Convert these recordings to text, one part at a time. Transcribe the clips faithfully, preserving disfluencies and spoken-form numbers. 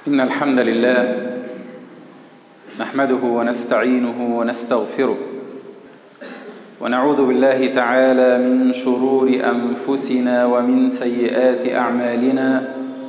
إن الحمد لله نحمده ونستعينه ونستغفره ونعوذ بالله تعالى من شرور أنفسنا ومن سيئات أعمالنا.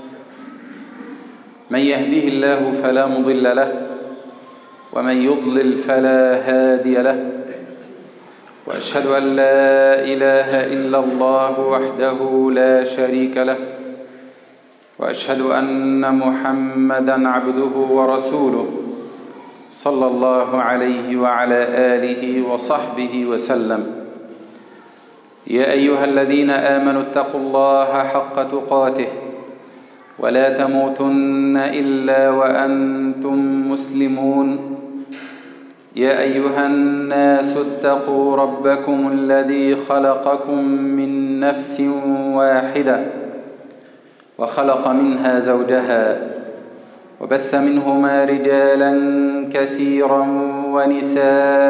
من يهده الله فلا مضل له ومن يضلل فلا هادي له، وأشهد أن لا إله إلا الله وحده لا شريك له، وأشهد أن محمدًا عبده ورسوله صلى الله عليه وعلى آله وصحبه وسلم. يا أيها الذين آمنوا اتقوا الله حق تقاته ولا تموتن إلا وأنتم مسلمون. يا أيها الناس اتقوا ربكم الذي خلقكم من نفس واحدة وخلق منها زوجها وبث منهما رجالا كثيرا ونساء،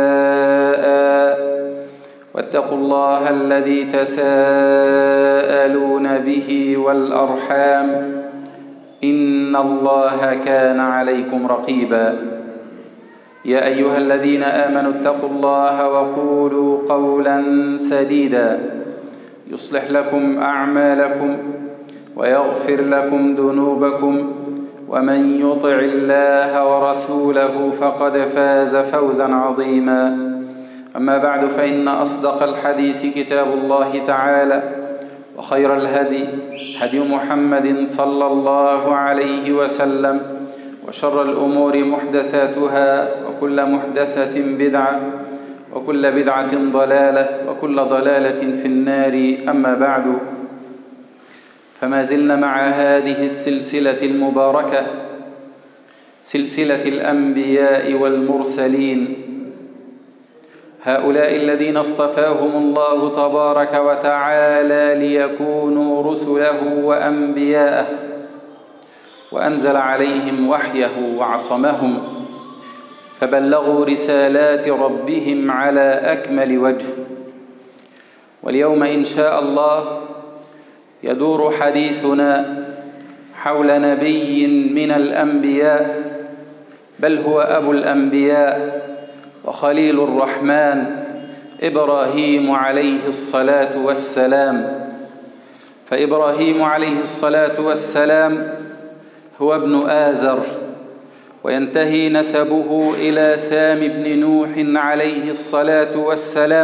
واتقوا الله الذي تساءلون به والأرحام إن الله كان عليكم رقيبا. يا أيها الذين آمنوا اتقوا الله وقولوا قولا سديدا يصلح لكم أعمالكم ويغفر لكم ذنوبكم، ومن يطع الله ورسوله فقد فاز فوزا عظيما. أما بعد، فإن أصدق الحديث كتاب الله تعالى، وخير الهدي هدي محمد صلى الله عليه وسلم، وشر الأمور محدثاتها، وكل محدثة بدعة، وكل بدعة ضلالة، وكل ضلالة في النار. أما بعد، فما زلنا مع هذه السلسلة المباركة، سلسلة الأنبياء والمرسلين، هؤلاء الذين اصطفاهم الله تبارك وتعالى ليكونوا رسله وأنبياءه، وأنزل عليهم وحيه وعصمهم، فبلغوا رسالات ربهم على أكمل وجه. واليوم إن شاء الله يدور حديثنا حول نبي من الأنبياء، بل هو أبو الأنبياء وخليل الرحمن، إبراهيم عليه الصلاة والسلام. فإبراهيم عليه الصلاة والسلام هو ابن آزر، وينتهي نسبه إلى سام بن نوح عليه الصلاة والسلام.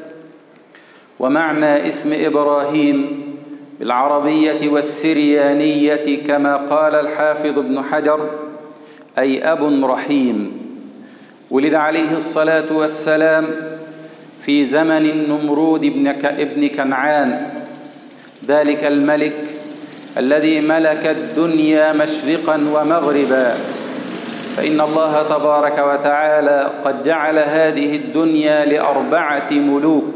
ومعنى اسم إبراهيم بالعربية والسريانية كما قال الحافظ ابن حجر أي أب رحيم. ولد عليه الصلاة والسلام في زمن النمرود ابن كنعان، ذلك الملك الذي ملك الدنيا مشرقا ومغربا. فإن الله تبارك وتعالى قد جعل هذه الدنيا لأربعة ملوك،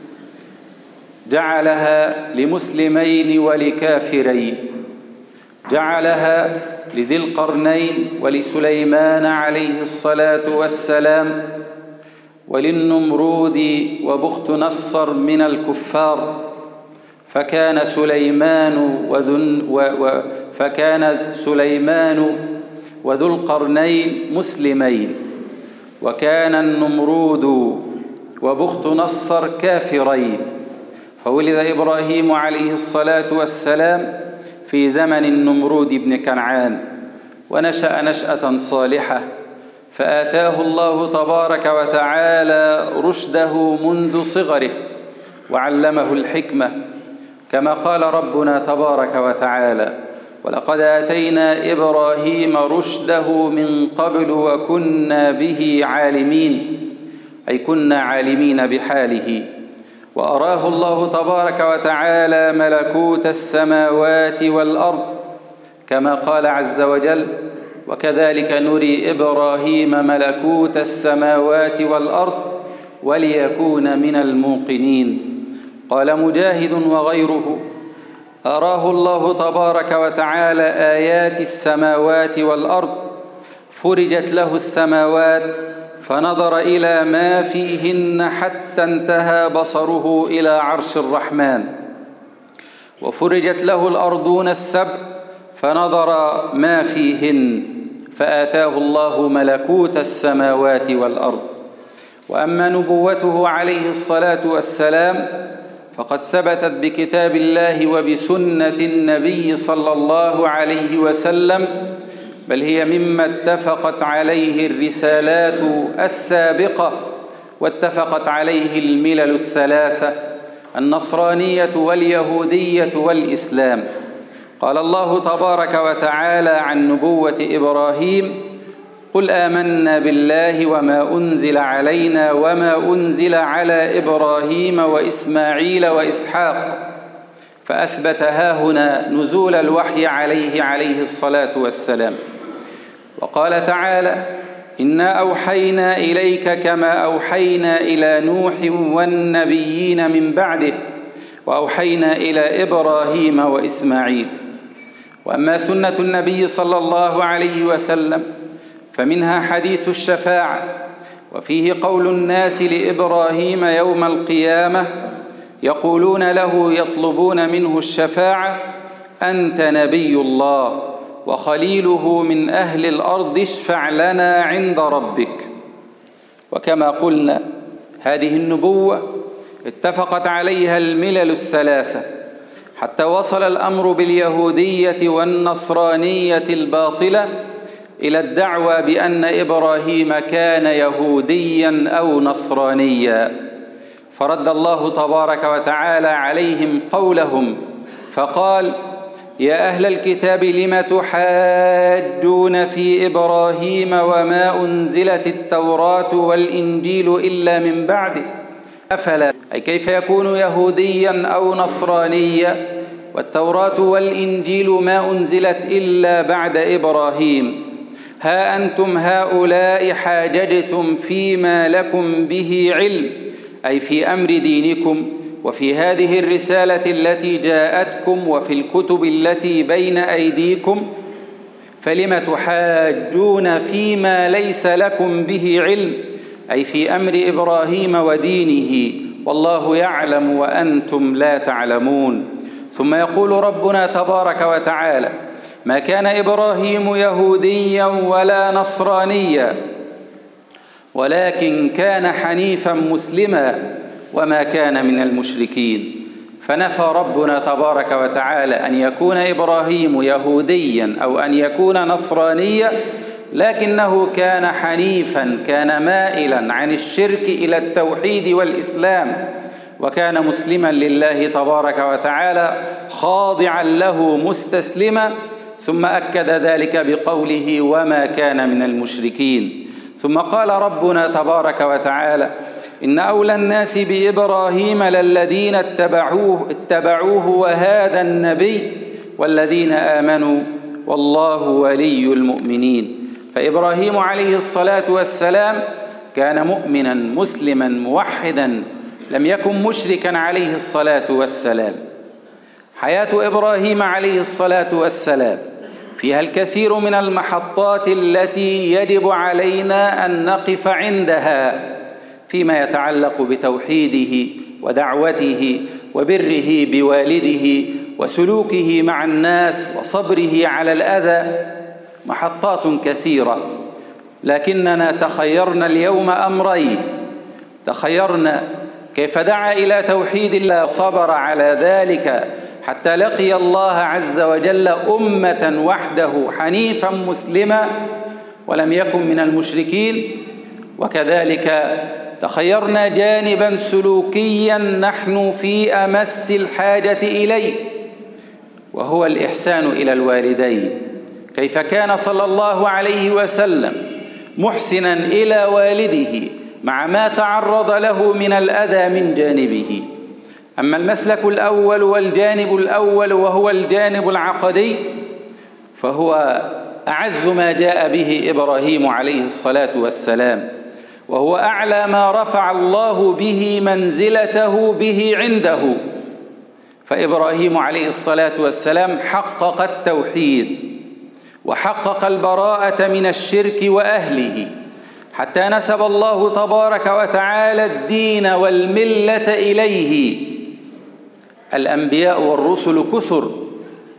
جعلها لمسلمين ولكافرين، جعلها لذي القرنين ولسليمان عليه الصلاة والسلام، وللنمرود وبخت نصر من الكفار. فكان سليمان وذن و و فكان سليمان وذو القرنين مسلمين، وكان النمرود وبخت نصر كافرين. فولد إبراهيم عليه الصلاة والسلام في زمن النمرود بن كنعان، ونشأ نشأة صالحة، فآتاه الله تبارك وتعالى رشده منذ صغره وعلمه الحكمة، كما قال ربنا تبارك وتعالى: ولقد آتينا إبراهيم رشده من قبل وكنا به عالمين، أي كنا عالمين بحاله. وأراه الله تبارك وتعالى ملكوت السماوات والأرض، كما قال عز وجل: وكذلك نري إبراهيم ملكوت السماوات والأرض وليكون من الموقنين. قال مجاهد وغيره: أراه الله تبارك وتعالى آيات السماوات والأرض، فرجت له السماوات فنظر إلى ما فيهن حتى انتهى بصره إلى عرش الرحمن، وفرجت له الأرضون السبع فنظر ما فيهن فآتاه الله ملكوت السماوات والأرض. وأما نبوته عليه الصلاة والسلام فقد ثبتت بكتاب الله وبسنة النبي صلى الله عليه وسلم، بل هي مما اتفقت عليه الرسالات السابقة واتفقت عليه الملل الثلاثة النصرانية واليهودية والإسلام. قال الله تبارك وتعالى عن نبوة إبراهيم: قل آمنا بالله وما أنزل علينا وما أنزل على إبراهيم وإسماعيل وإسحاق، فأثبت هاهنا نزول الوحي عليه عليه الصلاة والسلام. وقال تعالى: إنا أوحينا إليك كما أوحينا إلى نوح والنبيين من بعده وأوحينا إلى إبراهيم وإسماعيل. وأما سنة النبي صلى الله عليه وسلم فمنها حديث الشفاعة، وفيه قول الناس لإبراهيم يوم القيامة يقولون له يطلبون منه الشفاعة: أنت نبي الله وخليله من أهل الأرض، اشفع لنا عند ربك. وكما قلنا هذه النبوة اتفقت عليها الملل الثلاثة، حتى وصل الأمر باليهودية والنصرانية الباطلة إلى الدعوى بأن إبراهيم كان يهوديا أو نصرانيا، فرد الله تبارك وتعالى عليهم قولهم فقال: يا أهل الكتاب لم تحاجون في إبراهيم وما أنزلت التوراة والإنجيل إلا من بعده أفلا، أي كيف يكون يهوديا أو نصرانيا والتوراة والإنجيل ما أنزلت إلا بعد إبراهيم؟ ها أنتم هؤلاء حاججتم فيما لكم به علم، أي في أمر دينكم وفي هذه الرسالة التي جاءتكم وفي الكتب التي بين أيديكم، فلم تحاجون فيما ليس لكم به علم، أي في أمر إبراهيم ودينه، والله يعلم وأنتم لا تعلمون. ثم يقول ربنا تبارك وتعالى: ما كان إبراهيم يهوديا ولا نصرانيا ولكن كان حنيفا مسلما وما كان من المشركين. فنفى ربنا تبارك وتعالى أن يكون إبراهيم يهوديا أو أن يكون نصرانيا، لكنه كان حنيفا، كان مائلا عن الشرك إلى التوحيد والإسلام، وكان مسلما لله تبارك وتعالى خاضعا له مستسلما. ثم أكد ذلك بقوله: وما كان من المشركين. ثم قال ربنا تبارك وتعالى: إن أولى الناس بإبراهيم للذين اتبعوه, اتبعوه وهذا النبي والذين آمنوا والله ولي المؤمنين. فإبراهيم عليه الصلاة والسلام كان مؤمنا مسلما موحدا، لم يكن مشركا عليه الصلاة والسلام. حياة إبراهيم عليه الصلاة والسلام فيها الكثير من المحطات التي يجب علينا أن نقف عندها فيما يتعلق بتوحيده ودعوته وبره بوالده وسلوكه مع الناس وصبره على الأذى. محطات كثيرة، لكننا تخيرنا اليوم أمرين: تخيرنا كيف دعا إلى توحيد الله وصبر على ذلك حتى لقي الله عز وجل أمة وحده حنيفا مسلما ولم يكن من المشركين، وكذلك تخيرنا جانبا سلوكيا نحن في أمس الحاجة إليه، وهو الإحسان إلى الوالدين. كيف كان صلى الله عليه وسلم محسنا إلى والده مع ما تعرض له من الأذى من جانبه. أما المسلك الأول والجانب الأول وهو الجانب العقدي فهو أعز ما جاء به إبراهيم عليه الصلاة والسلام، وهو أعلى ما رفع الله به منزلته به عنده. فإبراهيم عليه الصلاة والسلام حقق التوحيد وحقق البراءة من الشرك وأهله، حتى نسب الله تبارك وتعالى الدين والملة إليه. الأنبياء والرسل كثر،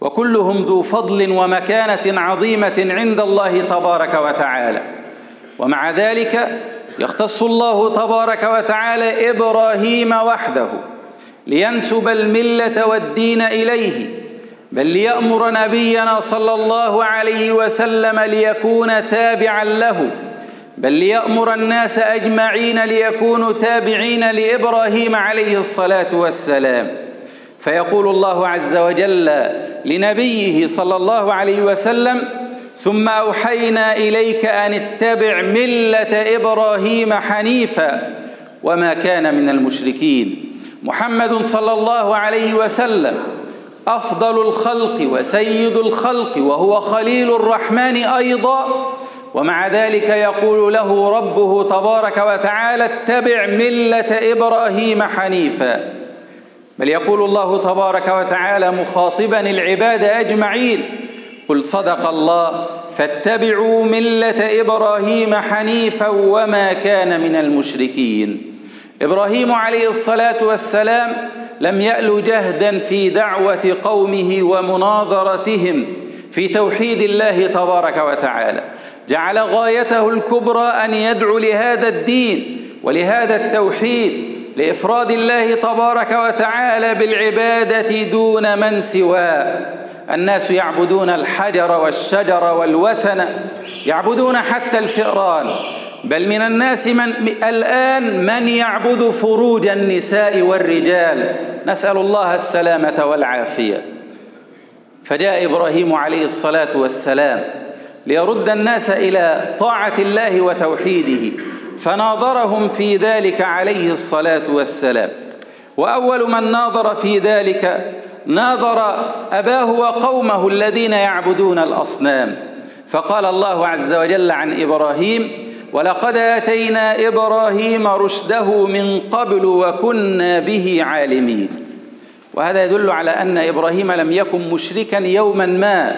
وكلهم ذو فضل ومكانة عظيمة عند الله تبارك وتعالى. ومع ذلك يختص الله تبارك وتعالى إبراهيم وحده لينسب الملة والدين إليه، بل ليأمر نبينا صلى الله عليه وسلم ليكون تابعا له، بل ليأمر الناس أجمعين ليكونوا تابعين لإبراهيم عليه الصلاة والسلام. فيقول الله عز وجل لنبيه صلى الله عليه وسلم: ثم أوحينا إليك أن اتبع ملة إبراهيم حنيفا وما كان من المشركين. محمد صلى الله عليه وسلم أفضل الخلق وسيد الخلق وهو خليل الرحمن أيضا، ومع ذلك يقول له ربه تبارك وتعالى: اتبع ملة إبراهيم حنيفا. بل يقول الله تبارك وتعالى مخاطبا العباد أجمعين: قل صدق الله فاتبعوا ملة إبراهيم حنيفا وما كان من المشركين. إبراهيم عليه الصلاة والسلام لم يأل جهدا في دعوة قومه ومناظرتهم في توحيد الله تبارك وتعالى، جعل غايته الكبرى أن يدعو لهذا الدين ولهذا التوحيد، لإفراد الله تبارك وتعالى بالعبادة دون من سواه. الناس يعبدون الحجر والشجر والوثن، يعبدون حتى الفئران، بل من الناس من الآن من يعبد فروج النساء والرجال، نسأل الله السلامة والعافية. فجاء إبراهيم عليه الصلاة والسلام ليرد الناس إلى طاعة الله وتوحيده، فناظرهم في ذلك عليه الصلاة والسلام. وأول من ناظر في ذلك ناظر أباه وقومه الذين يعبدون الأصنام. فقال الله عز وجل عن إبراهيم: ولقد آتينا إبراهيم رشده من قبل وكنا به عالمين. وهذا يدل على أن إبراهيم لم يكن مشركا يوما ما،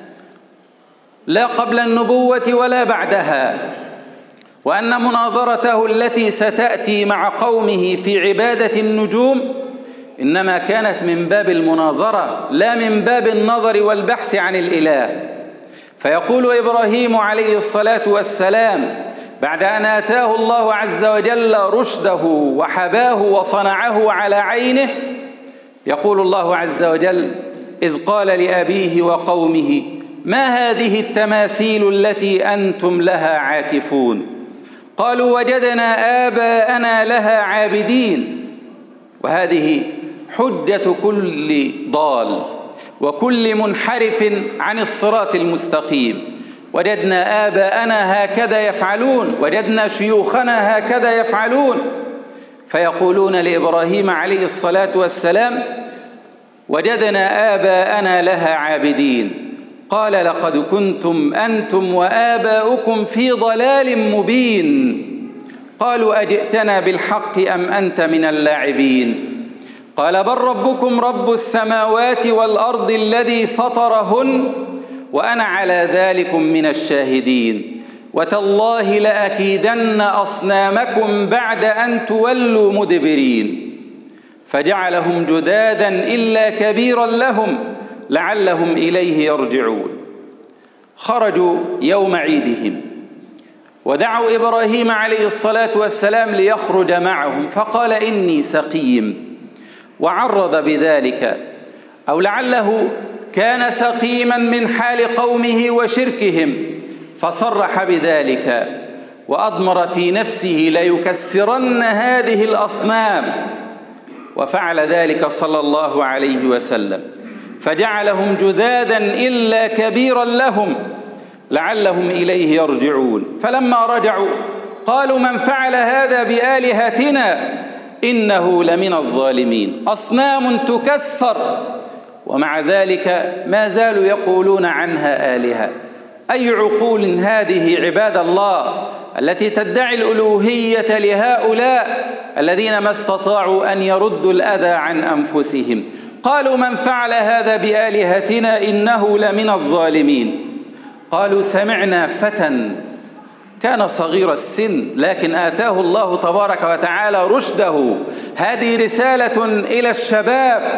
لا قبل النبوة ولا بعدها، وأن مناظرته التي ستأتي مع قومه في عبادة النجوم إنما كانت من باب المناظرة لا من باب النظر والبحث عن الإله. فيقول إبراهيم عليه الصلاة والسلام بعد أن آتاه الله عز وجل رشده وحباه وصنعه على عينه، يقول الله عز وجل: إذ قال لأبيه وقومه ما هذه التماثيل التي أنتم لها عاكفون؟ قالوا وجدنا آباءنا لها عابدين. وهذه حجة كل ضال وكل منحرف عن الصراط المستقيم. وجدنا آباءنا هكذا يفعلون، وجدنا شيوخنا هكذا يفعلون. فيقولون لإبراهيم عليه الصلاة والسلام: وجدنا آباءنا لها عابدين. قال: لقد كنتم أنتم وآباؤكم في ضلال مبين. قالوا أجئتنا بالحق أم أنت من اللاعبين؟ قال: بل ربكم رب السماوات والأرض الذي فطرهن وأنا على ذلك من الشاهدين. وتالله لأكيدن أصنامكم بعد أن تولوا مدبرين. فجعلهم جذاذا إلا كبيرا لهم لعلهم إليه يرجعون. خرجوا يوم عيدهم ودعوا إبراهيم عليه الصلاة والسلام ليخرج معهم، فقال: إني سقيم، وعرض بذلك، أو لعله كان سقيما من حال قومه وشركهم فصرح بذلك، وأضمر في نفسه ليكسرن هذه الأصنام، وفعل ذلك صلى الله عليه وسلم، فجعلهم جذاذا إلا كبيرا لهم لعلهم إليه يرجعون. فلما رجعوا قالوا: من فعل هذا بآلهتنا إنه لمن الظالمين. أصنام تكسر ومع ذلك ما زالوا يقولون عنها آلهة. أي عقول هذه عباد الله التي تدعي الألوهية لهؤلاء الذين ما استطاعوا أن يردوا الأذى عن أنفسهم. قالوا: من فعل هذا بآلهتنا إنه لمن الظالمين. قالوا: سمعنا فتى كان صغير السن لكن آتاه الله تبارك وتعالى رشده. هذه رسالة إلى الشباب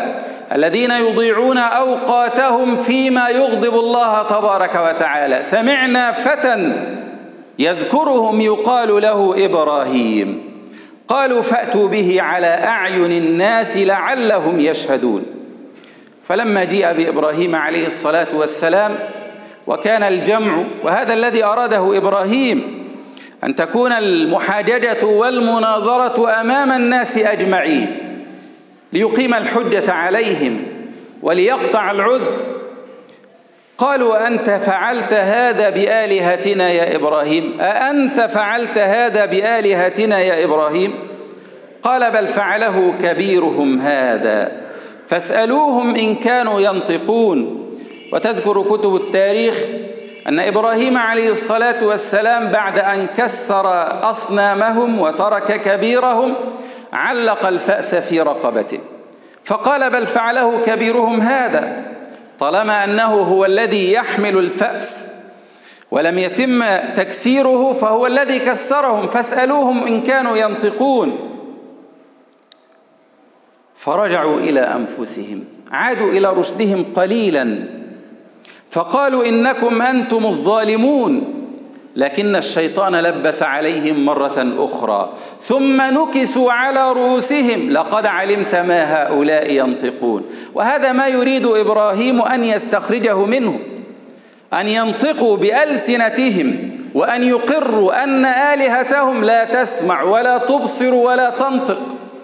الذين يضيعون أوقاتهم فيما يغضب الله تبارك وتعالى. سمعنا فتى يذكرهم يقال له إبراهيم، قالوا فأتوا به على أعين الناس لعلهم يشهدون. فلما جيء بإبراهيم عليه الصلاة والسلام وكان الجمع، وهذا الذي أراده إبراهيم، أن تكون المحاججة والمناظرة أمام الناس أجمعين ليقيم الحجة عليهم وليقطع العذر. قالوا أنت فعلت هذا بآلهتنا يا إبراهيم؟ أأنت فعلت هذا بآلهتنا يا إبراهيم؟ قال بل فعله كبيرهم هذا فاسألوهم إن كانوا ينطقون. وتذكر كتب التاريخ أن إبراهيم عليه الصلاة والسلام بعد أن كسر أصنامهم وترك كبيرهم علق الفأس في رقبته، فقال بل فعله كبيرهم هذا، طالما أنه هو الذي يحمل الفأس ولم يتم تكسيره فهو الذي كسرهم، فاسألوهم إن كانوا ينطقون. فرجعوا إلى أنفسهم، عادوا إلى رشدهم قليلا، فقالوا إنكم أنتم الظالمون. لكن الشيطان لبس عليهم مرة أخرى ثم نكسوا على رؤوسهم لقد علمت ما هؤلاء ينطقون. وهذا ما يريد إبراهيم أن يستخرجه منه، أن ينطقوا بألسنتهم وأن يقروا أن آلهتهم لا تسمع ولا تبصر ولا تنطق،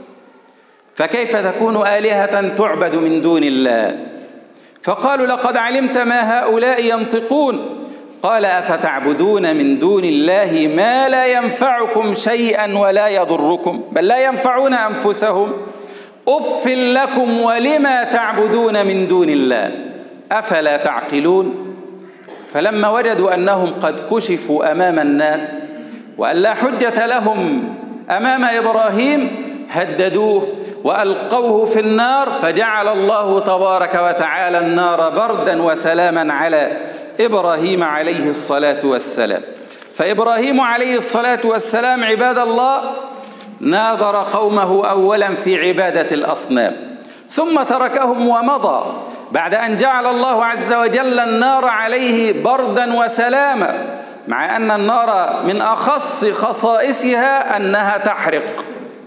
فكيف تكون آلهة تعبد من دون الله؟ فقالوا لقد علمت ما هؤلاء ينطقون. قال أفتعبدون من دون الله ما لا ينفعكم شيئا ولا يضركم بل لا ينفعون أنفسهم أف لكم ولما تعبدون من دون الله أفلا تعقلون. فلما وجدوا أنهم قد كشفوا أمام الناس وأن لا حجة لهم أمام إبراهيم هددوه وألقوه في النار، فجعل الله تبارك وتعالى النار بردا وسلاما على إبراهيم عليه الصلاة والسلام. فإبراهيم عليه الصلاة والسلام عباد الله ناظر قومه أولا في عبادة الأصنام، ثم تركهم ومضى بعد أن جعل الله عز وجل النار عليه بردا وسلاما، مع أن النار من أخص خصائصها أنها تحرق،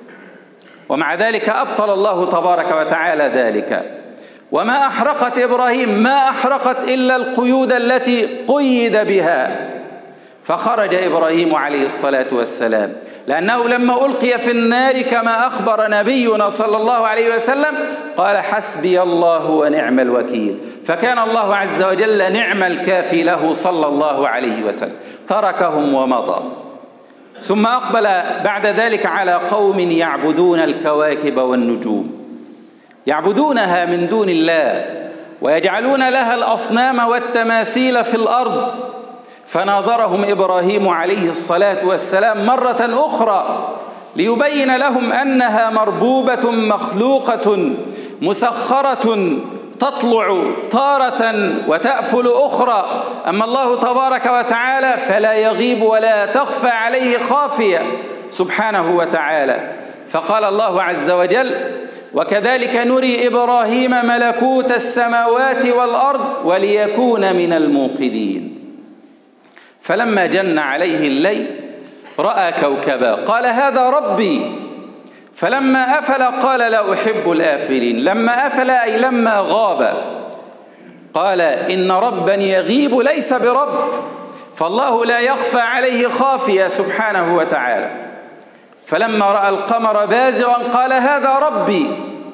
ومع ذلك أبطل الله تبارك وتعالى ذلك. وما أحرقت إبراهيم ما أحرقت إلا القيود التي قيد بها، فخرج إبراهيم عليه الصلاة والسلام، لأنه لما ألقي في النار كما أخبر نبينا صلى الله عليه وسلم قال حسبي الله ونعم الوكيل، فكان الله عز وجل نعم الكافي له صلى الله عليه وسلم، تركهم ومضى. ثم أقبل بعد ذلك على قوم يعبدون الكواكب والنجوم، يعبدونها من دون الله ويجعلون لها الأصنام والتماثيل في الأرض. فناظرهم إبراهيم عليه الصلاة والسلام مرة أخرى ليبين لهم أنها مربوبة مخلوقة مسخرة تطلع تارة وتأفل أخرى، أما الله تبارك وتعالى فلا يغيب ولا تخفى عليه خافية سبحانه وتعالى. فقال الله عز وجل وكذلك نري إبراهيم ملكوت السماوات والأرض وليكون من الموقنين. فلما جن عليه الليل رأى كوكبا قال هذا ربي، فلما أفل قال لا أحب الآفلين. لما أفل أي لما غاب قال إن ربا يغيب ليس برب، فالله لا يخفى عليه خافية سبحانه وتعالى. فلما رأى القمر بازغا قال هذا ربي،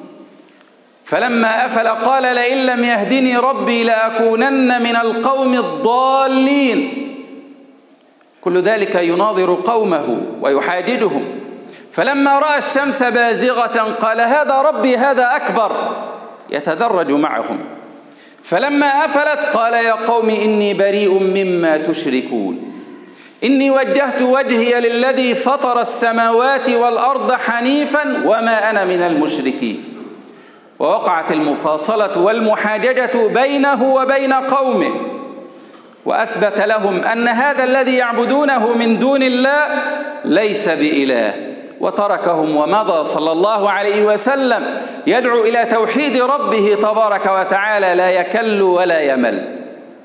فلما أفل قال لئن لم يهدني ربي لأكونن من القوم الضالين. كل ذلك يناظر قومه ويحاججهم. فلما رأى الشمس بازغة قال هذا ربي هذا أكبر، يتدرج معهم. فلما أفلت قال يا قوم إني بريء مما تشركون، إني وجهت وجهي للذي فطر السماوات والأرض حنيفا وما أنا من المشركين. ووقعت المفاصلة والمحاججة بينه وبين قومه، وأثبت لهم أن هذا الذي يعبدونه من دون الله ليس بإله، وتركهم ومضى صلى الله عليه وسلم يدعو إلى توحيد ربه تبارك وتعالى لا يكل ولا يمل.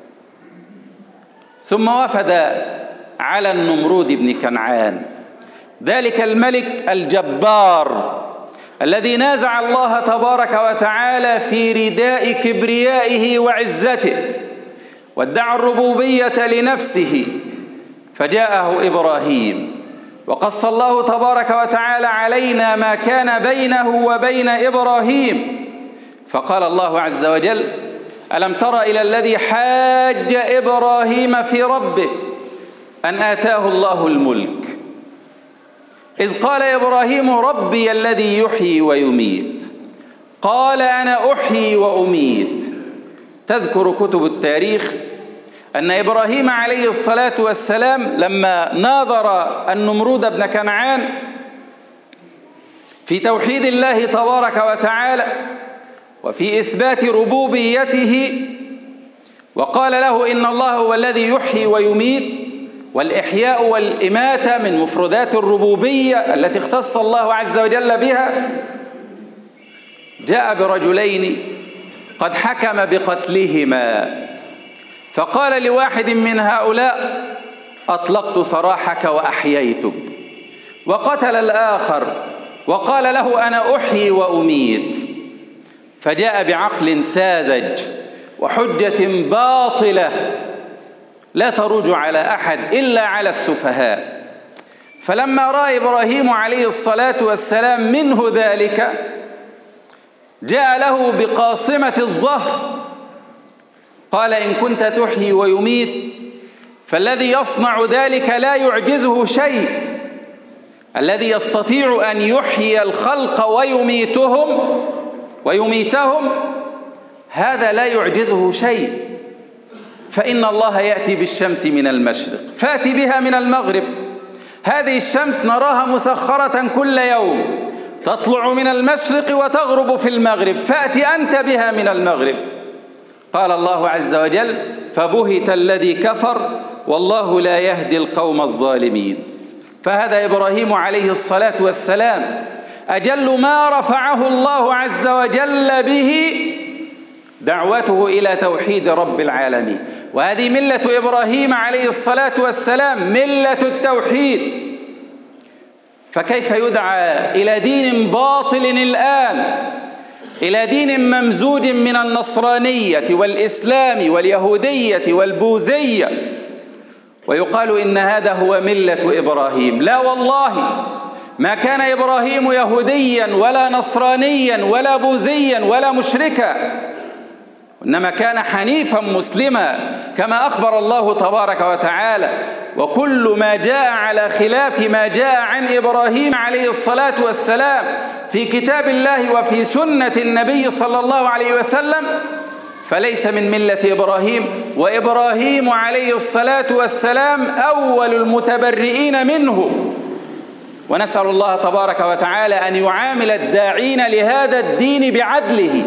ثم وفد على النمرود بن كنعان، ذلك الملك الجبار الذي نازع الله تبارك وتعالى في رداء كبريائه وعزته وادعى الربوبية لنفسه، فجاءه إبراهيم وقص الله تبارك وتعالى علينا ما كان بينه وبين إبراهيم، فقال الله عز وجل: ألم تر إلى الذي حاج إبراهيم في ربه أن آتاه الله الملك إذ قال إبراهيم ربي الذي يحيي ويميت قال أنا أحيي وأميت. تذكر كتب التاريخ أن إبراهيم عليه الصلاة والسلام لما ناظر النمرود بن كنعان في توحيد الله تبارك وتعالى وفي إثبات ربوبيته وقال له إن الله هو الذي يحيي ويميت، والإحياء والإماتة من مفردات الربوبية التي اختص الله عز وجل بها، جاء برجلين قد حكم بقتلهما، فقال لواحد من هؤلاء: أطلقت سراحك وأحييتك، وقتل الآخر وقال له: أنا أحيي وأميت. فجاء بعقل ساذج وحجة باطلة لا تروج على أحد إلا على السفهاء. فلما رأى إبراهيم عليه الصلاة والسلام منه ذلك جاء له بقاصمة الظهر، قال: إن كنت تحيي ويميت فالذي يصنع ذلك لا يعجزه شيء، الذي يستطيع أن يحيي الخلق ويميتهم ويميتهم هذا لا يعجزه شيء، فإن الله يأتي بالشمس من المشرق فأتي بها من المغرب. هذه الشمس نراها مسخرة كل يوم، تطلع من المشرق وتغرب في المغرب، فأتي أنت بها من المغرب. قال الله عز وجل: فبهت الذي كفر والله لا يهدي القوم الظالمين. فهذا إبراهيم عليه الصلاة والسلام أجل ما رفعه الله عز وجل به دعوته إلى توحيد رب العالمين، وهذه ملة إبراهيم عليه الصلاة والسلام، ملة التوحيد. فكيف يدعى إلى دين باطل الآن، إلى دين ممزوج من النصرانية والإسلام واليهودية والبوذية، ويقال إن هذا هو ملة إبراهيم؟ لا والله، ما كان إبراهيم يهوديا ولا نصرانيا ولا بوذيا ولا مشركا، إنما كان حنيفا مسلما كما أخبر الله تبارك وتعالى. وكل ما جاء على خلاف ما جاء عن إبراهيم عليه الصلاة والسلام في كتاب الله وفي سنة النبي صلى الله عليه وسلم فليس من ملة إبراهيم. وإبراهيم عليه الصلاة والسلام أول المتبرئين منه، ونسأل الله تبارك وتعالى أن يعامل الداعين لهذا الدين بعدله،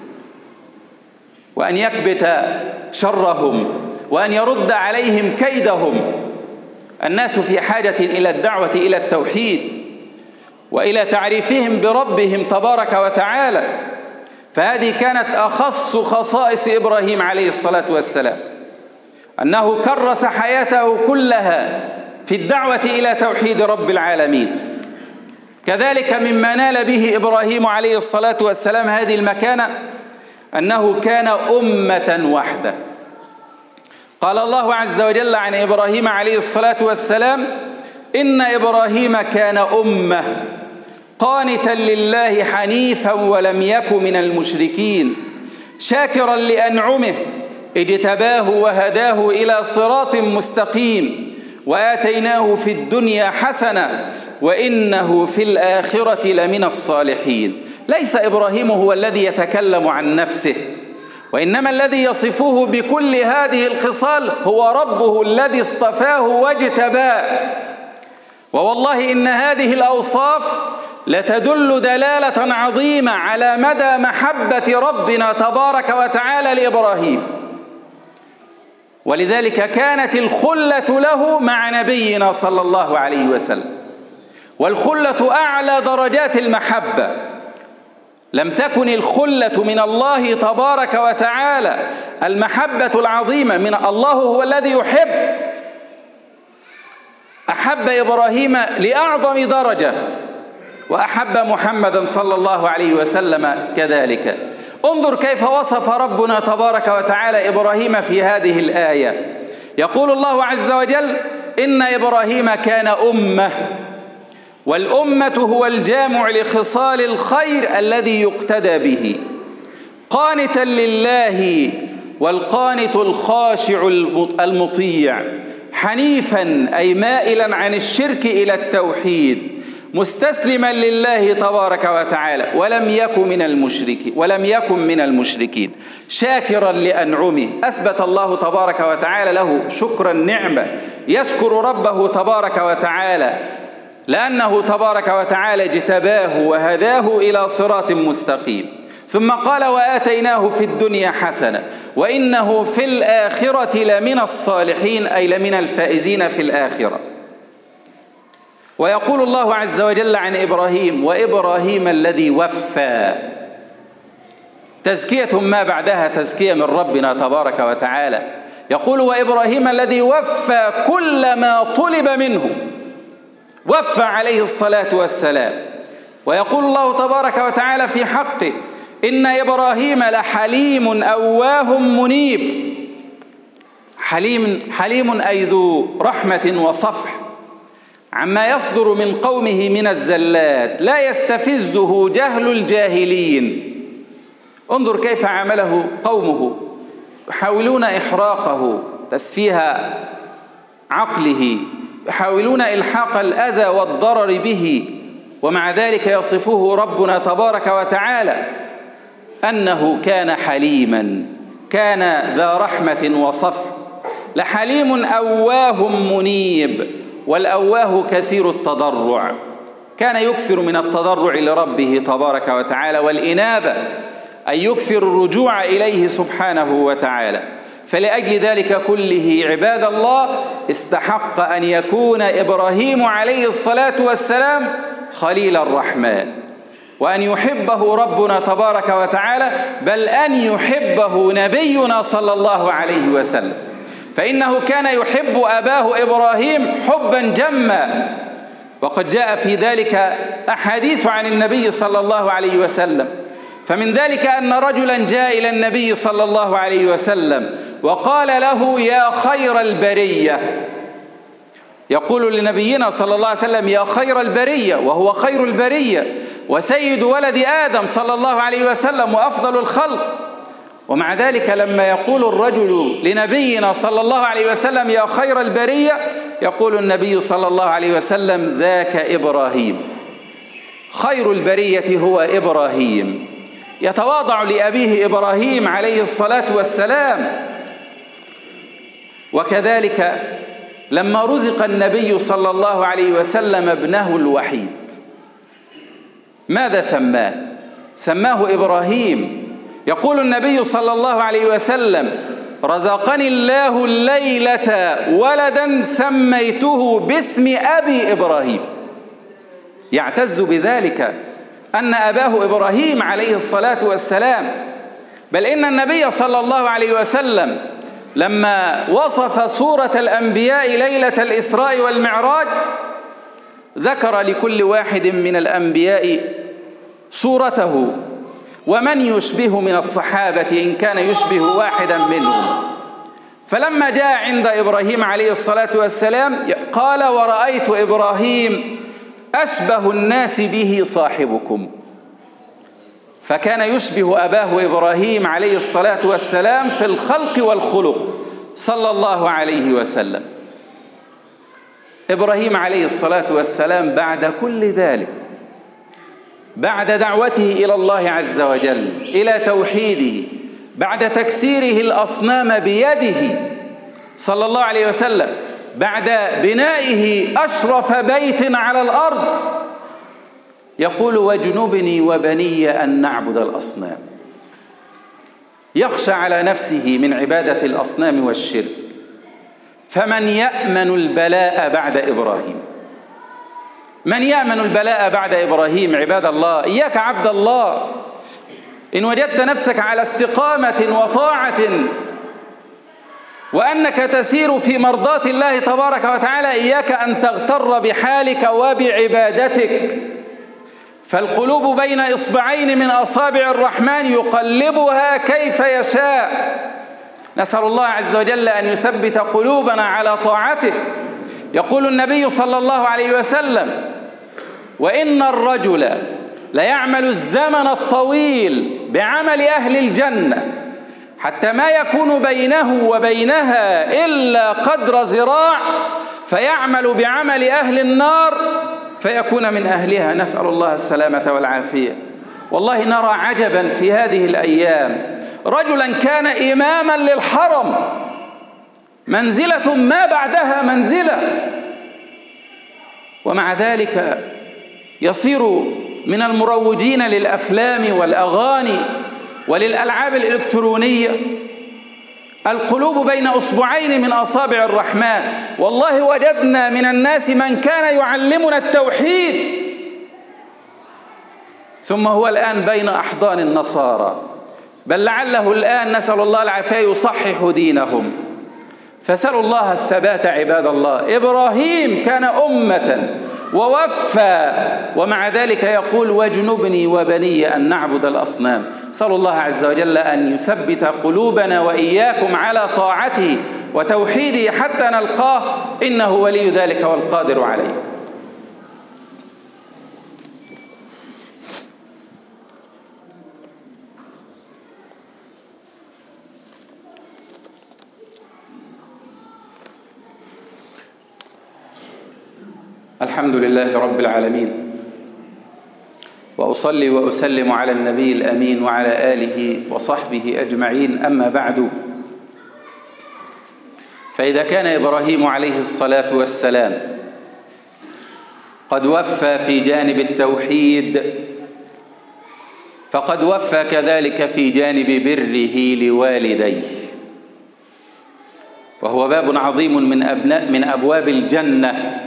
وأن يكبت شرهم، وأن يرد عليهم كيدهم. الناس في حاجة إلى الدعوة إلى التوحيد وإلى تعريفهم بربهم تبارك وتعالى، فهذه كانت أخص خصائص إبراهيم عليه الصلاة والسلام، أنه كرس حياته كلها في الدعوة إلى توحيد رب العالمين. كذلك مما نال به إبراهيم عليه الصلاة والسلام هذه المكانة أنه كان أمة واحدة. قال الله عز وجل عن إبراهيم عليه الصلاة والسلام: إن إبراهيم كان أمة قانتا لله حنيفا ولم يك من المشركين شاكرا لأنعمه اجتباه وهداه إلى صراط مستقيم وآتيناه في الدنيا حسنة وإنه في الآخرة لمن الصالحين. ليس إبراهيم هو الذي يتكلم عن نفسه، وإنما الذي يصفه بكل هذه الخصال هو ربه الذي اصطفاه واجتباه. ووالله إن هذه الأوصاف لتدل دلالة عظيمة على مدى محبة ربنا تبارك وتعالى لإبراهيم، ولذلك كانت الخلة له مع نبينا صلى الله عليه وسلم، والخلة أعلى درجات المحبة، لم تكن الخلة من الله تبارك وتعالى، المحبة العظيمة من الله هو الذي يحب، أحب إبراهيم لأعظم درجة، وأحب محمدا صلى الله عليه وسلم كذلك. انظر كيف وصف ربنا تبارك وتعالى إبراهيم في هذه الآية. يقول الله عز وجل: إن إبراهيم كان أمة، والأمة هو الجامع لخصال الخير الذي يقتدى به، قانتا لله، والقانت الخاشع المطيع، حنيفا أي مائلا عن الشرك إلى التوحيد، مستسلما لله تبارك وتعالى، ولم يكن من المشركين ولم يكن من المشركين شاكرا لأنعمه. أثبت الله تبارك وتعالى له شكر النعمة، يشكر ربه تبارك وتعالى لأنه تبارك وتعالى اجتباه وهداه إلى صراط مستقيم. ثم قال: وآتيناه في الدنيا حسنة وإنه في الآخرة لمن الصالحين، أي لمن الفائزين في الآخرة. ويقول الله عز وجل عن إبراهيم: وإبراهيم الذي وفى، تزكية ما بعدها تزكية من ربنا تبارك وتعالى. يقول: وإبراهيم الذي وفى كل ما طلب منه، وفى عليه الصلاة والسلام. ويقول الله تبارك وتعالى في حقه: إن إبراهيم لحليم أواه منيب. حليم حليم أي ذو رحمة وصفح عما يصدر من قومه من الزلات، لا يستفزه جهل الجاهلين. انظر كيف عامله قومه، يحاولون إحراقه، تسفيه عقله، يحاولون إلحاق الأذى والضرر به، ومع ذلك يصفه ربنا تبارك وتعالى أنه كان حليما، كان ذا رحمة وصفح. لحليم أواه منيب، والأواه كثير التضرع، كان يكثر من التضرع لربه تبارك وتعالى والإنابة، أي يكثر الرجوع إليه سبحانه وتعالى. فلأجل ذلك كله عباد الله استحق أن يكون إبراهيم عليه الصلاة والسلام خليل الرحمن، وأن يحبه ربنا تبارك وتعالى، بل أن يحبه نبينا صلى الله عليه وسلم، فإنه كان يحب أباه إبراهيم حبا جما. وقد جاء في ذلك أحاديث عن النبي صلى الله عليه وسلم. فمن ذلك أن رجلا جاء إلى النبي صلى الله عليه وسلم وقال له: يا خير البرية. يقول لنبينا صلى الله عليه وسلم: يا خير البرية، وهو خير البرية وسيد ولد آدم صلى الله عليه وسلم وأفضل الخلق. ومع ذلك لما يقول الرجل لنبينا صلى الله عليه وسلم: يا خير البرية، يقول النبي صلى الله عليه وسلم: ذاك إبراهيم. خير البرية هو إبراهيم، يتواضع لأبيه إبراهيم عليه الصلاة والسلام. وكذلك لما رزق النبي صلى الله عليه وسلم ابنه الوحيد، ماذا سماه؟ سماه إبراهيم. يقول النبي صلى الله عليه وسلم: رزقني الله الليلة ولدا سميته باسم أبي إبراهيم. يعتز بذلك أن أباه إبراهيم عليه الصلاة والسلام. بل إن النبي صلى الله عليه وسلم لما وصف سورة الأنبياء ليلة الإسراء والمعراج ذكر لكل واحد من الأنبياء سورته ومن يشبه من الصحابة إن كان يشبه واحدا منهم. فلما جاء عند إبراهيم عليه الصلاة والسلام قال: ورأيت إبراهيم أشبه الناس به صاحبكم. فكان يشبه أباه إبراهيم عليه الصلاة والسلام في الخلق والخلق صلى الله عليه وسلم. إبراهيم عليه الصلاة والسلام بعد كل ذلك، بعد دعوته إلى الله عز وجل إلى توحيده، بعد تكسيره الأصنام بيده صلى الله عليه وسلم، بعد بنائه أشرف بيت على الأرض، يقول: واجنبني وبني أن نعبد الأصنام. يخشى على نفسه من عبادة الأصنام والشرك. فمن يأمن البلاء بعد إبراهيم؟ من يأمن البلاء بعد إبراهيم؟ عباد الله، إياك عبد الله إن وجدت نفسك على استقامة وطاعة وأنك تسير في مرضاة الله تبارك وتعالى، إياك أن تغتر بحالك وبعبادتك، فالقلوب بين إصبعين من أصابع الرحمن يقلبها كيف يشاء. نسأل الله عز وجل أن يثبت قلوبنا على طاعته. يقول النبي صلى الله عليه وسلم: وإن الرجل ليعمل الزمن الطويل بعمل أهل الجنة حتى ما يكون بينه وبينها إلا قدر ذراع، فيعمل بعمل أهل النار فيكون من أهلها. نسأل الله السلامة والعافية. والله نرى عجبا في هذه الأيام، رجلا كان إماما للحرم، منزلة ما بعدها منزلة، ومع ذلك يصير من المروجين للأفلام والأغاني وللألعاب الإلكترونية. القلوب بين أصبعين من أصابع الرحمن. والله وجدنا من الناس من كان يعلمنا التوحيد، ثم هو الآن بين أحضان النصارى، بل لعله الآن نسأل الله العافية يصحح دينهم. فسألوا الله الثبات عباد الله. إبراهيم كان أمة ووفى، ومع ذلك يقول: واجنبني وبني أن نعبد الأصنام. صلى الله عز وجل أن يثبت قلوبنا وإياكم على طاعته وتوحيده حتى نلقاه، إنه ولي ذلك والقادر عليه. الحمد لله رب العالمين، وأصلي وأسلم على النبي الأمين وعلى آله وصحبه أجمعين. أما بعد، فإذا كان إبراهيم عليه الصلاة والسلام قد وفى في جانب التوحيد، فقد وفى كذلك في جانب بره لوالديه، وهو باب عظيم من أبناء من أبواب الجنة،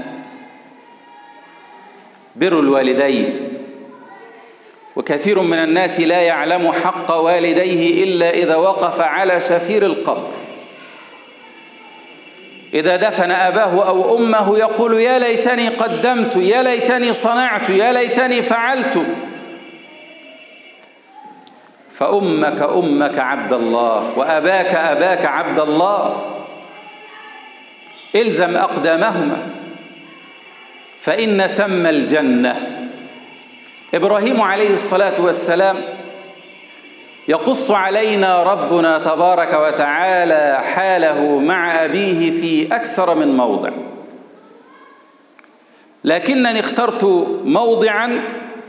بر الوالدين. وكثير من الناس لا يعلم حق والديه إلا إذا وقف على شفير القبر. إذا دفن أباه أو أمه يقول: يا ليتني قدمت، يا ليتني صنعت، يا ليتني فعلت. فأمك أمك عبد الله، وأباك أباك عبد الله، إلزم أقدامهما فإن ثم الجنة. إبراهيم عليه الصلاة والسلام يقص علينا ربنا تبارك وتعالى حاله مع أبيه في أكثر من موضع، لكنني اخترت موضعا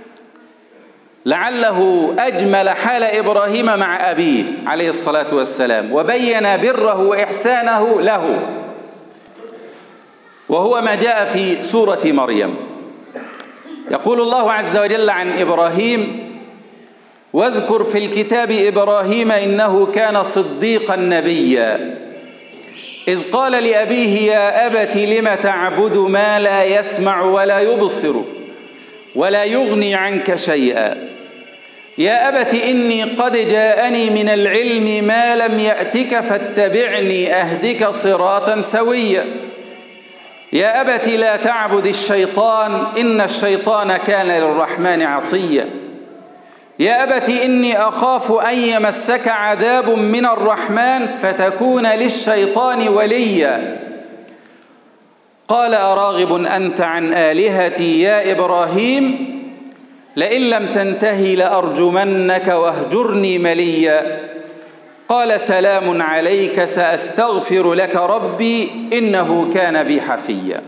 لعله أجمل حال إبراهيم مع أبيه عليه الصلاة والسلام، وبين بره وإحسانه له، وهو ما جاء في سورة مريم. يقول الله عز وجل عن إبراهيم: واذكر في الكتاب إبراهيم إنه كان صديقا نبيا إذ قال لأبيه يا أبت لم تعبد ما لا يسمع ولا يبصر ولا يغني عنك شيئا يا أبت إني قد جاءني من العلم ما لم يأتك فاتبعني أهدك صراطا سويا يا أبت لا تعبد الشيطان إن الشيطان كان للرحمن عصيا يا أبت إني أخاف أن يمسك عذاب من الرحمن فتكون للشيطان وليا قال أراغب أنت عن آلهتي يا إبراهيم لئن لم تنتهي لأرجمنك واهجرني مليا قال سلام عليك سأستغفر لك ربي إنه كان بي حفيا.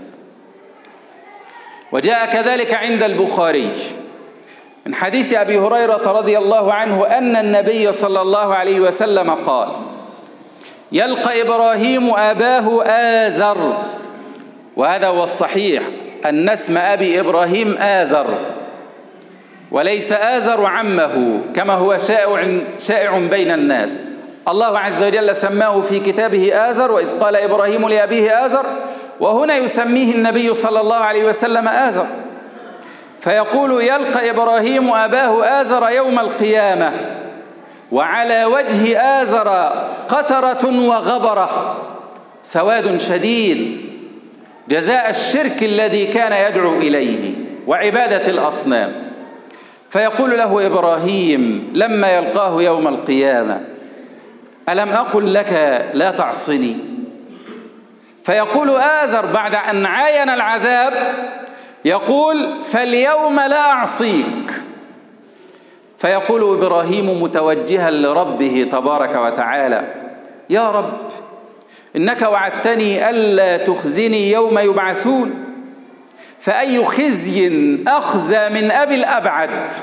وجاء كذلك عند البخاري من حديث أبي هريرة رضي الله عنه أن النبي صلى الله عليه وسلم قال يلقى إبراهيم أباه آزر، وهذا هو الصحيح أن اسم أبي إبراهيم آزر وليس آزر عمه كما هو شائع, شائع بين الناس. الله عز وجل سماه في كتابه آزر وإذ قال إبراهيم لأبيه آزر، وهنا يسميه النبي صلى الله عليه وسلم آزر، فيقول يلقى إبراهيم أباه آزر يوم القيامة وعلى وجه آزر قترة وغبرة، سواد شديد، جزاء الشرك الذي كان يدعو إليه وعبادة الأصنام. فيقول له إبراهيم لما يلقاه يوم القيامة: ألم أقل لك لا تعصني؟ فيقول آزر بعد أن عاين العذاب، يقول: فاليوم لا أعصيك. فيقول إبراهيم متوجها لربه تبارك وتعالى: يا رب، إنك وعدتني ألا تخزني يوم يبعثون، فأي خزي أخزى من أبي الأبعد.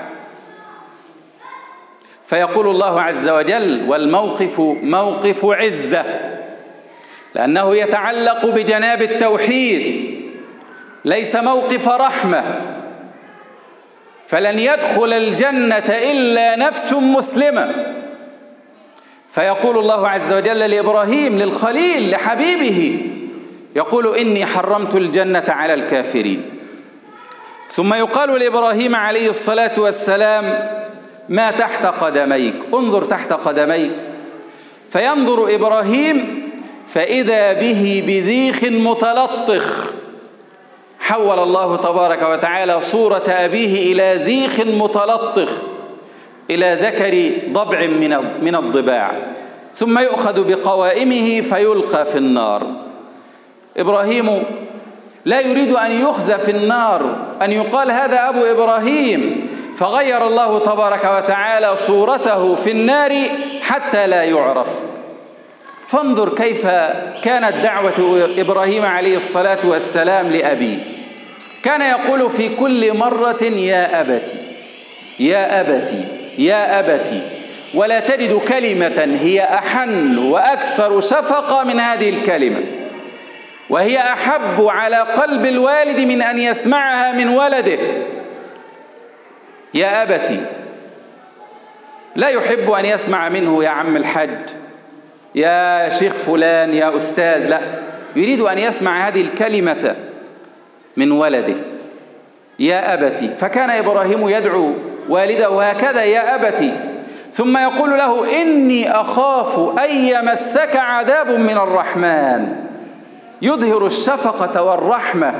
فيقول الله عز وجل، والموقف موقف عزة، لأنه يتعلق بجناب التوحيد، ليس موقف رحمة، فلن يدخل الجنة إلا نفس مسلمة. فيقول الله عز وجل لإبراهيم، للخليل لحبيبه، يقول: إني حرمت الجنة على الكافرين. ثم يقال لإبراهيم عليه الصلاة والسلام: ما تحت قدميك؟ انظر تحت قدميك. فينظر إبراهيم فإذا به بذيخ متلطخ. حول الله تبارك وتعالى صورة أبيه إلى ذيخ متلطخ، إلى ذكر ضبع من الضباع، ثم يؤخذ بقوائمه فيلقى في النار. إبراهيم لا يريد أن يخزى في النار، أن يقال هذا أبو إبراهيم، فغير الله تبارك وتعالى صورته في النار حتى لا يعرف. فانظر كيف كانت دعوة إبراهيم عليه الصلاة والسلام لأبيه. كان يقول في كل مرة: يا أبتي يا أبتي يا أبتي، ولا تجد كلمة هي أحن وأكثر شفقة من هذه الكلمة، وهي أحب على قلب الوالد من أن يسمعها من ولده. يا أبتي، لا يحب أن يسمع منه يا عم الحج، يا شيخ فلان، يا أستاذ، لا، يريد أن يسمع هذه الكلمة من ولده: يا أبتي. فكان إبراهيم يدعو والده هكذا: يا أبتي. ثم يقول له: إني أخاف أن يمسك عذاب من الرحمن، يظهر الشفقة والرحمة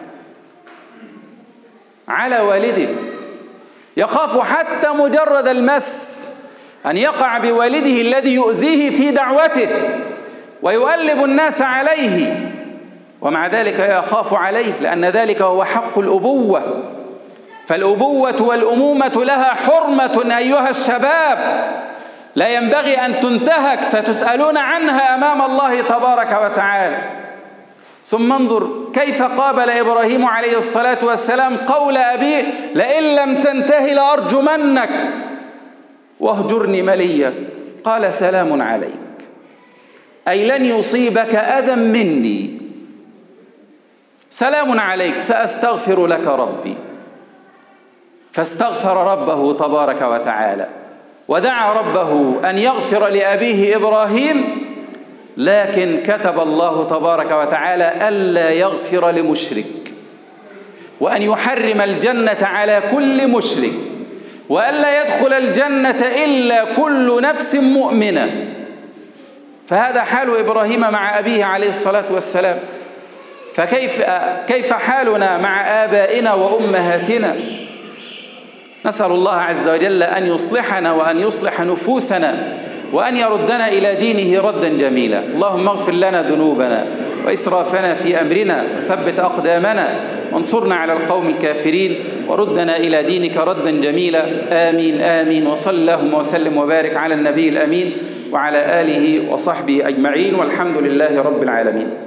على والده، يخاف حتى مجرد المس أن يقع بوالده الذي يؤذيه في دعوته ويؤلب الناس عليه، ومع ذلك يخاف عليه، لأن ذلك هو حق الأبوة. فالأبوة والأمومة لها حرمة أيها الشباب، لا ينبغي أن تنتهك، ستسألون عنها أمام الله تبارك وتعالى. ثم انظر كيف قابل إبراهيم عليه الصلاة والسلام قول أبيه: لئن لم تنتهي لأرجمنك واهجرني مليا. قال: سلام عليك، أي لن يصيبك أذى مني، سلام عليك، سأستغفر لك ربي. فاستغفر ربه تبارك وتعالى، ودعا ربه أن يغفر لأبيه إبراهيم، لكن كتب الله تبارك وتعالى ألا يغفر لمشرك، وأن يحرم الجنة على كل مشرك، وألا يدخل الجنة إلا كل نفس مؤمنة. فهذا حال إبراهيم مع أبيه عليه الصلاة والسلام. فكيف كيف حالنا مع آبائنا وأمهاتنا؟ نسأل الله عز وجل أن يصلحنا وأن يصلح نفوسنا وأن يردنا إلى دينه ردا جميلا. اللهم اغفر لنا ذنوبنا وإسرافنا في أمرنا، وثبت أقدامنا، وانصرنا على القوم الكافرين، وردنا إلى دينك ردا جميلا. آمين آمين. وصل اللهم وسلم وبارك على النبي الأمين وعلى آله وصحبه أجمعين، والحمد لله رب العالمين.